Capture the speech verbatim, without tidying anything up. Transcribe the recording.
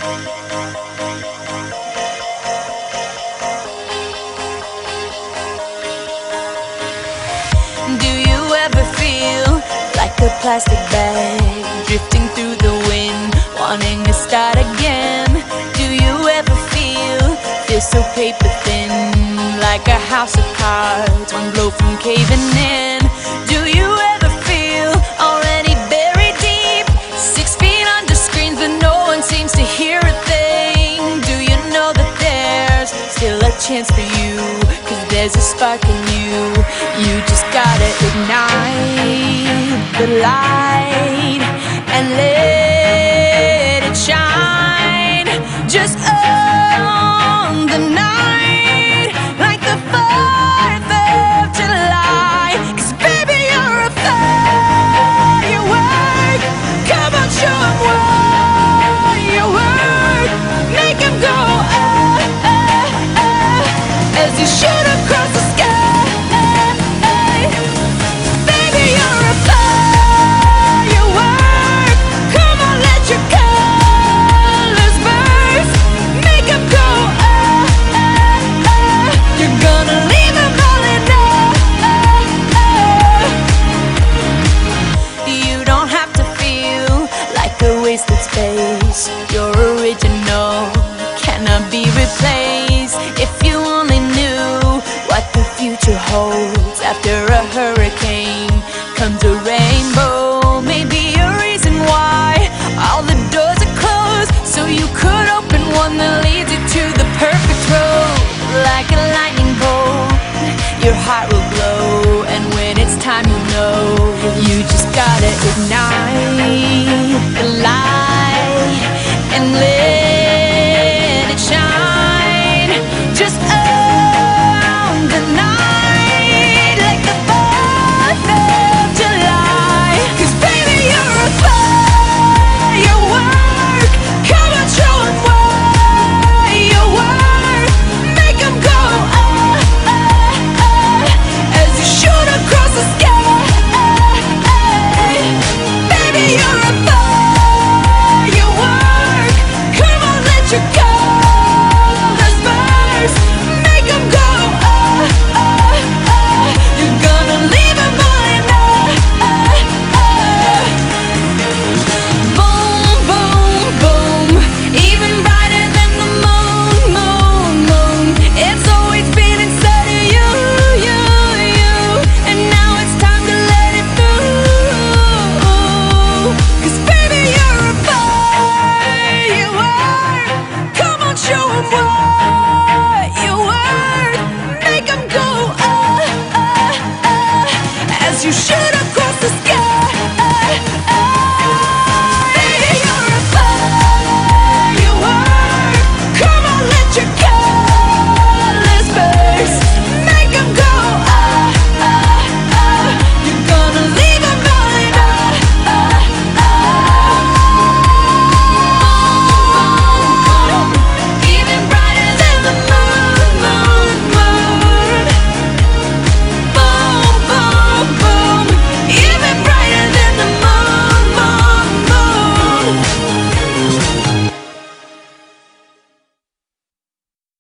Do you ever feel like a plastic bag drifting through the wind, wanting to start again? Do you ever feel, feel so paper thin, like a house of cards, one blow from caving in? Do you ever feel already buried deep, six feet under screens but no one seems to hear a thing? Do you know that there's still a chance for you, 'cause there's a spark in you? You just gotta ignite the light.